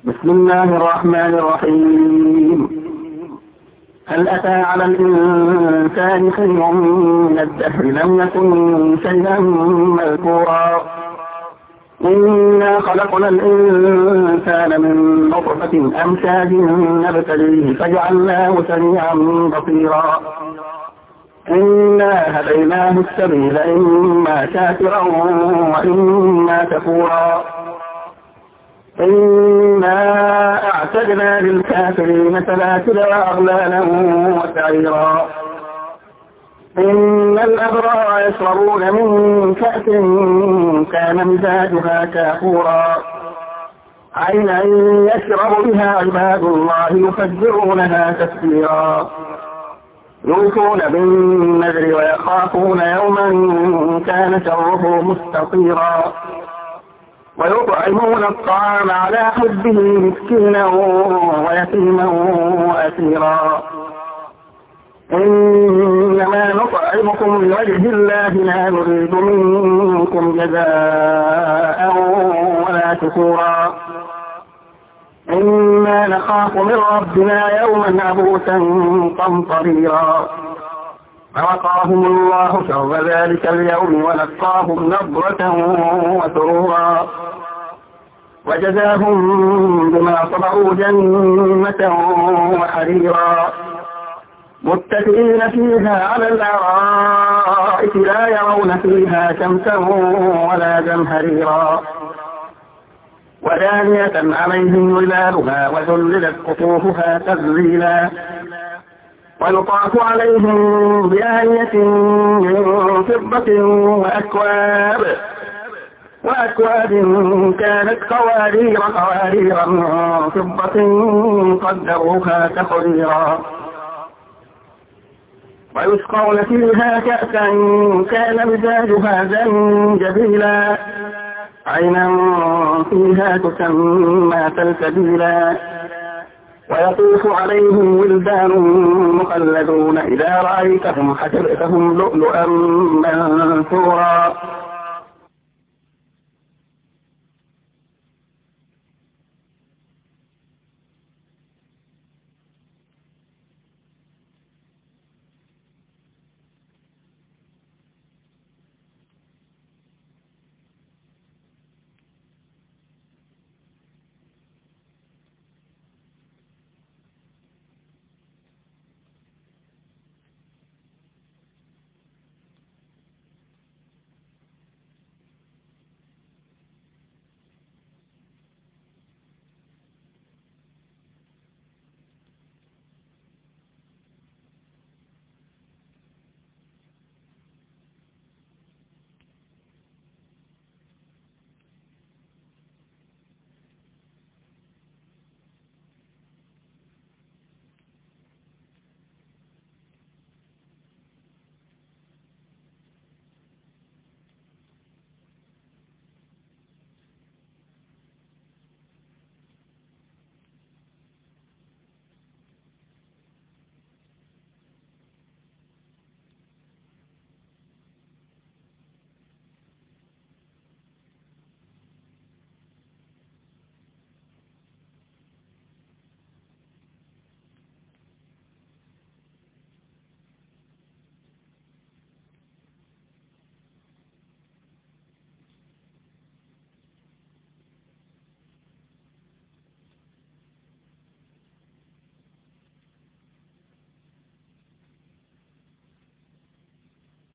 بسم الله الرحمن الرحيم. هل أتى على الإنسان حين من الدهر لم يكن شيئا مذكورا إنا خلقنا الإنسان من نطفة أمشاج نبتليه فجعلناه سميعا بصيرا إنا هديناه السبيل إما شاكرا وإما كفورا إنا أعتدنا للكافرين سلاسل وأغلالا وسعيرا إن الأبرار يشربون من كأس كان مزاجها كافورا عينا يشرب بها عباد الله يفجرونها تفجيرا يوفون بالنذر ويخافون يوما كان شره مستطيرا ويطعمون الطعام على حبه مسكينا ويتيما وأسيرا إنما نطعمكم لوجه الله لا نريد منكم جزاء ولا شكورا إنا نخاف من ربنا يوما عبوسا قمطريرا فوقاهم الله شر ذلك اليوم ولقاهم نضرة وسرورا وجزاهم بما صبروا جنة وحريرا متكئين فيها على الأرائك لا يرون فيها شمسا ولا زمهريرا ودانية عليهم ظلالها وذللت قطوفها تذليلا ويطاف عليهم بآية من فضة وأكواب كانت قوارير من فضة قدروها تقديرا ويسقون فيها كأسا كان مزاجها زنجبيلا عينا فيها تسمى سلسبيلا ويطوف عليهم ولدان مخلدون إذا رأيتهم حسبتهم لؤلؤا منثورا